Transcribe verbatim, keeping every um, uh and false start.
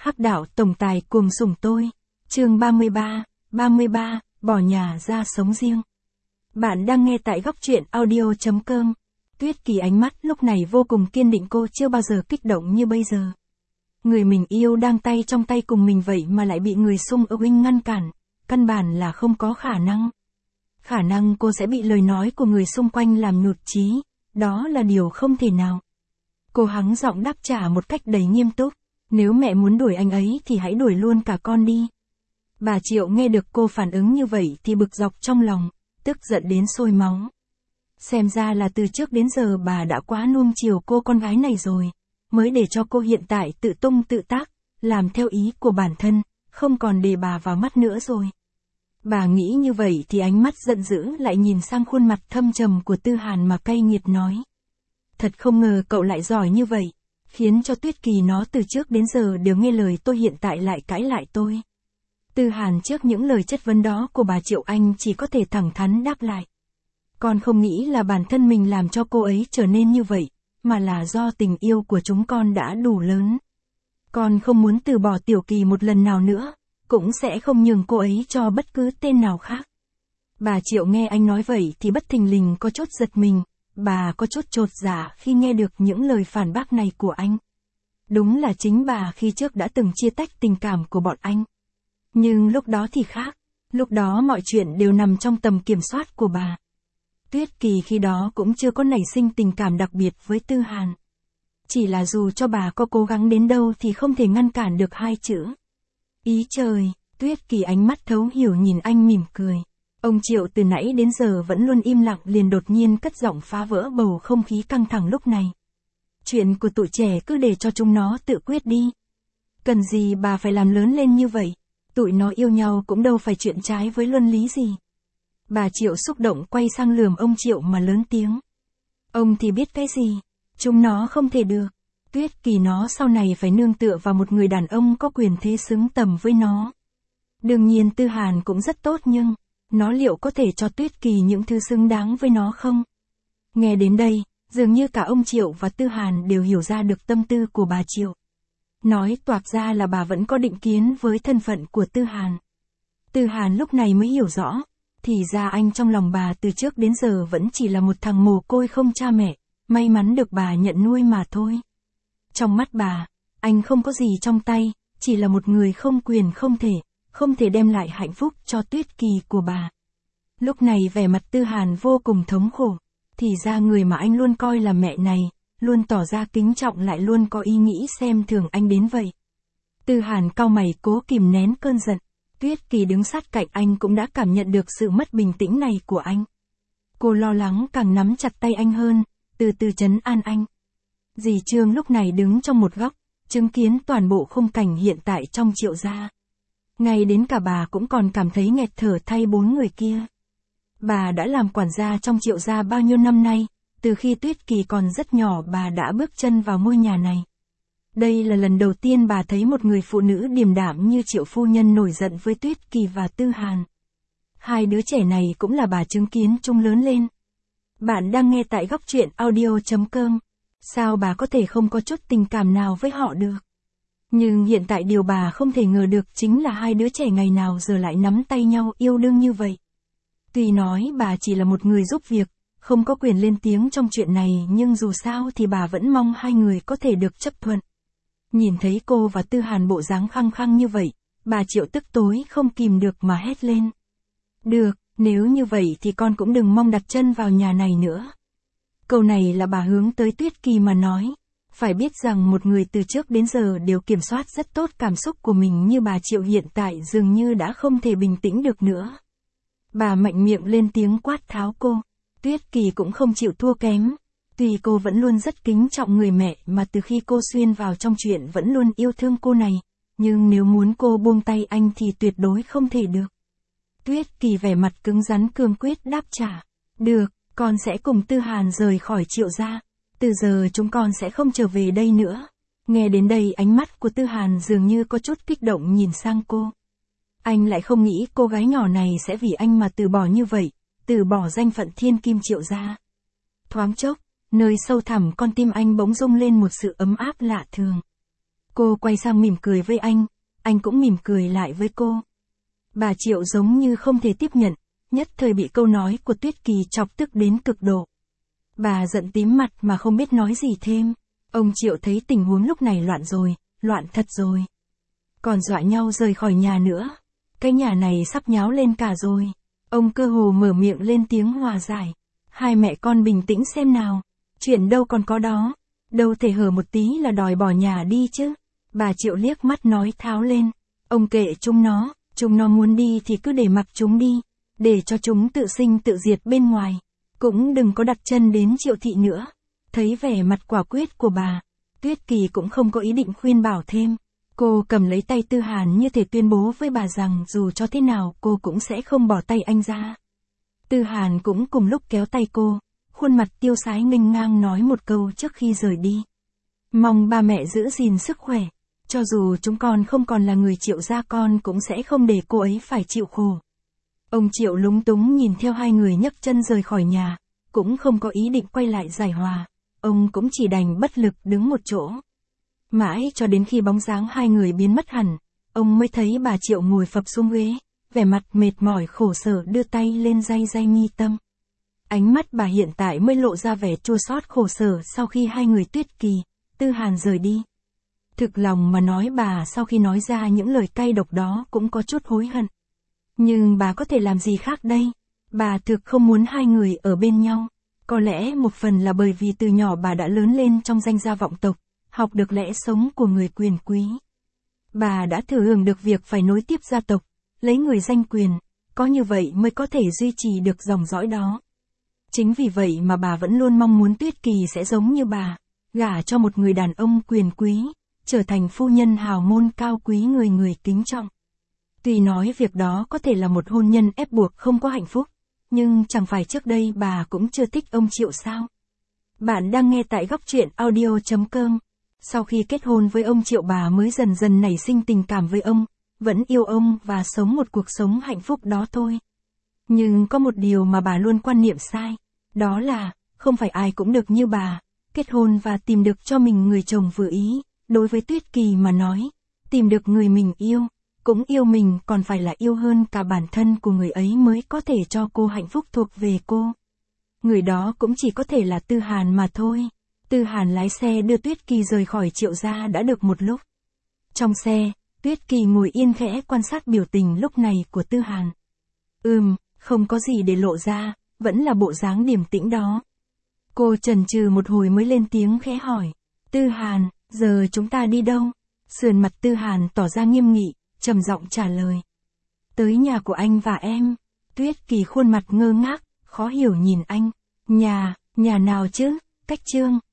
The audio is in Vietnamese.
Hắc đạo tổng tài cuồng sủng tôi. Chương ba mươi ba, ba mươi ba, bỏ nhà ra sống riêng. Bạn đang nghe tại góc truyện audio chấm com. Tuyết Kỳ ánh mắt lúc này vô cùng kiên định, cô chưa bao giờ kích động như bây giờ. Người mình yêu đang tay trong tay cùng mình vậy mà lại bị người xung quanh ngăn cản, căn bản là không có khả năng. Khả năng cô sẽ bị lời nói của người xung quanh làm nhụt chí, đó là điều không thể nào. Cô hắng giọng đáp trả một cách đầy nghiêm túc, nếu mẹ muốn đuổi anh ấy thì hãy đuổi luôn cả con đi. Bà Triệu nghe được cô phản ứng như vậy thì bực dọc trong lòng, tức giận đến sôi máu. Xem ra là từ trước đến giờ bà đã quá nuông chiều cô con gái này rồi, mới để cho cô hiện tại tự tung tự tác, làm theo ý của bản thân, không còn để bà vào mắt nữa rồi. Bà nghĩ như vậy thì ánh mắt giận dữ lại nhìn sang khuôn mặt thâm trầm của Tư Hàn mà cay nghiệt nói. Thật không ngờ cậu lại giỏi như vậy, khiến cho Tuyết Kỳ nó từ trước đến giờ đều nghe lời tôi hiện tại lại cãi lại tôi. Tư Hàn trước những lời chất vấn đó của bà Triệu Anh chỉ có thể thẳng thắn đáp lại. Con không nghĩ là bản thân mình làm cho cô ấy trở nên như vậy, mà là do tình yêu của chúng con đã đủ lớn. Con không muốn từ bỏ Tiểu Kỳ một lần nào nữa, cũng sẽ không nhường cô ấy cho bất cứ tên nào khác. Bà Triệu nghe anh nói vậy thì bất thình lình có chút giật mình, bà có chút chột dạ khi nghe được những lời phản bác này của anh. Đúng là chính bà khi trước đã từng chia tách tình cảm của bọn anh. Nhưng lúc đó thì khác, lúc đó mọi chuyện đều nằm trong tầm kiểm soát của bà. Tuyết Kỳ khi đó cũng chưa có nảy sinh tình cảm đặc biệt với Tư Hàn. Chỉ là dù cho bà có cố gắng đến đâu thì không thể ngăn cản được hai chữ. Ý trời, Tuyết Kỳ ánh mắt thấu hiểu nhìn anh mỉm cười. Ông Triệu từ nãy đến giờ vẫn luôn im lặng liền đột nhiên cất giọng phá vỡ bầu không khí căng thẳng lúc này. Chuyện của tụi trẻ cứ để cho chúng nó tự quyết đi. Cần gì bà phải làm lớn lên như vậy, tụi nó yêu nhau cũng đâu phải chuyện trái với luân lý gì. Bà Triệu xúc động quay sang lườm ông Triệu mà lớn tiếng. Ông thì biết cái gì, chúng nó không thể được. Tuyết Kỳ nó sau này phải nương tựa vào một người đàn ông có quyền thế xứng tầm với nó. Đương nhiên Tư Hàn cũng rất tốt nhưng, nó liệu có thể cho Tuyết Kỳ những thứ xứng đáng với nó không? Nghe đến đây, dường như cả ông Triệu và Tư Hàn đều hiểu ra được tâm tư của bà Triệu. Nói toạc ra là bà vẫn có định kiến với thân phận của Tư Hàn. Tư Hàn lúc này mới hiểu rõ, thì ra anh trong lòng bà từ trước đến giờ vẫn chỉ là một thằng mồ côi không cha mẹ, may mắn được bà nhận nuôi mà thôi. Trong mắt bà, anh không có gì trong tay, chỉ là một người không quyền không thể, không thể đem lại hạnh phúc cho Tuyết Kỳ của bà. Lúc này vẻ mặt Tư Hàn vô cùng thống khổ, thì ra người mà anh luôn coi là mẹ này, luôn tỏ ra kính trọng lại luôn có ý nghĩ xem thường anh đến vậy. Tư Hàn cau mày cố kìm nén cơn giận, Tuyết Kỳ đứng sát cạnh anh cũng đã cảm nhận được sự mất bình tĩnh này của anh. Cô lo lắng càng nắm chặt tay anh hơn, từ từ trấn an anh. Dì Trương lúc này đứng trong một góc, chứng kiến toàn bộ khung cảnh hiện tại trong Triệu gia. Ngay đến cả bà cũng còn cảm thấy nghẹt thở thay bốn người kia. Bà đã làm quản gia trong Triệu gia bao nhiêu năm nay, từ khi Tuyết Kỳ còn rất nhỏ bà đã bước chân vào ngôi nhà này. Đây là lần đầu tiên bà thấy một người phụ nữ điềm đạm như Triệu phu nhân nổi giận với Tuyết Kỳ và Tư Hàn. Hai đứa trẻ này cũng là bà chứng kiến chúng lớn lên. Bạn đang nghe tại góc truyện audio chấm com. Sao bà có thể không có chút tình cảm nào với họ được? Nhưng hiện tại điều bà không thể ngờ được chính là hai đứa trẻ ngày nào giờ lại nắm tay nhau yêu đương như vậy. Tuy nói bà chỉ là một người giúp việc, không có quyền lên tiếng trong chuyện này nhưng dù sao thì bà vẫn mong hai người có thể được chấp thuận. Nhìn thấy cô và Tư Hàn bộ dáng khăng khăng như vậy, bà Triệu tức tối không kìm được mà hét lên. Được, nếu như vậy thì con cũng đừng mong đặt chân vào nhà này nữa. Câu này là bà hướng tới Tuyết Kỳ mà nói. Phải biết rằng một người từ trước đến giờ đều kiểm soát rất tốt cảm xúc của mình như bà Triệu hiện tại dường như đã không thể bình tĩnh được nữa. Bà mạnh miệng lên tiếng quát tháo cô. Tuyết Kỳ cũng không chịu thua kém. Tuy cô vẫn luôn rất kính trọng người mẹ mà từ khi cô xuyên vào trong chuyện vẫn luôn yêu thương cô này, nhưng nếu muốn cô buông tay anh thì tuyệt đối không thể được. Tuyết Kỳ vẻ mặt cứng rắn cương quyết đáp trả. Được, con sẽ cùng Tư Hàn rời khỏi Triệu gia. Từ giờ chúng con sẽ không trở về đây nữa. Nghe đến đây ánh mắt của Tư Hàn dường như có chút kích động nhìn sang cô. Anh lại không nghĩ cô gái nhỏ này sẽ vì anh mà từ bỏ như vậy, từ bỏ danh phận thiên kim Triệu gia. Thoáng chốc, nơi sâu thẳm con tim anh bỗng rung lên một sự ấm áp lạ thường. Cô quay sang mỉm cười với anh, anh cũng mỉm cười lại với cô. Bà Triệu giống như không thể tiếp nhận, nhất thời bị câu nói của Tuyết Kỳ chọc tức đến cực độ. Bà giận tím mặt mà không biết nói gì thêm. Ông Triệu thấy tình huống lúc này loạn rồi, loạn thật rồi. Còn dọa nhau rời khỏi nhà nữa. Cái nhà này sắp nháo lên cả rồi. Ông cơ hồ mở miệng lên tiếng hòa giải. Hai mẹ con bình tĩnh xem nào. Chuyện đâu còn có đó. Đâu thể hở một tí là đòi bỏ nhà đi chứ. Bà Triệu liếc mắt nói tháo lên. Ông kệ chúng nó, chúng nó muốn đi thì cứ để mặc chúng đi. Để cho chúng tự sinh tự diệt bên ngoài. Cũng đừng có đặt chân đến Triệu thị nữa. Thấy vẻ mặt quả quyết của bà, Tuyết Kỳ cũng không có ý định khuyên bảo thêm. Cô cầm lấy tay Tư Hàn như thể tuyên bố với bà rằng dù cho thế nào cô cũng sẽ không bỏ tay anh ra. Tư Hàn cũng cùng lúc kéo tay cô, khuôn mặt tiêu sái nghênh ngang nói một câu trước khi rời đi. Mong ba mẹ giữ gìn sức khỏe, cho dù chúng con không còn là người Triệu gia con cũng sẽ không để cô ấy phải chịu khổ. Ông Triệu lúng túng nhìn theo hai người nhấc chân rời khỏi nhà, cũng không có ý định quay lại giải hòa, ông cũng chỉ đành bất lực đứng một chỗ. Mãi cho đến khi bóng dáng hai người biến mất hẳn, ông mới thấy bà Triệu ngồi phập xuống ghế, vẻ mặt mệt mỏi khổ sở đưa tay lên day day mi tâm. Ánh mắt bà hiện tại mới lộ ra vẻ chua xót khổ sở sau khi hai người Tuyết Kỳ, Tư Hàn rời đi. Thực lòng mà nói bà sau khi nói ra những lời cay độc đó cũng có chút hối hận. Nhưng bà có thể làm gì khác đây? Bà thực không muốn hai người ở bên nhau. Có lẽ một phần là bởi vì từ nhỏ bà đã lớn lên trong danh gia vọng tộc, học được lẽ sống của người quyền quý. Bà đã thừa hưởng được việc phải nối tiếp gia tộc, lấy người danh quyền, có như vậy mới có thể duy trì được dòng dõi đó. Chính vì vậy mà bà vẫn luôn mong muốn Tuyết Kỳ sẽ giống như bà, gả cho một người đàn ông quyền quý, trở thành phu nhân hào môn cao quý người người kính trọng. Tuy nói việc đó có thể là một hôn nhân ép buộc không có hạnh phúc, nhưng chẳng phải trước đây bà cũng chưa thích ông Triệu sao? Bạn đang nghe tại góc truyện audio chấm com. Sau khi kết hôn với ông Triệu bà mới dần dần nảy sinh tình cảm với ông, vẫn yêu ông và sống một cuộc sống hạnh phúc đó thôi. Nhưng có một điều mà bà luôn quan niệm sai, đó là, không phải ai cũng được như bà, kết hôn và tìm được cho mình người chồng vừa ý. Đối với Tuyết Kỳ mà nói, tìm được người mình yêu, cũng yêu mình còn phải là yêu hơn cả bản thân của người ấy mới có thể cho cô hạnh phúc thuộc về cô. Người đó cũng chỉ có thể là Tư Hàn mà thôi. Tư Hàn lái xe đưa Tuyết Kỳ rời khỏi Triệu gia đã được một lúc. Trong xe, Tuyết Kỳ ngồi yên khẽ quan sát biểu tình lúc này của Tư Hàn. Ừm, không có gì để lộ ra, vẫn là bộ dáng điềm tĩnh đó. Cô chần chừ một hồi mới lên tiếng khẽ hỏi. Tư Hàn, giờ chúng ta đi đâu? Sườn mặt Tư Hàn tỏ ra nghiêm nghị, trầm giọng trả lời. Tới nhà của anh và em. Tuyết Kỳ khuôn mặt ngơ ngác, khó hiểu nhìn anh. Nhà, nhà nào chứ? Cách Trương,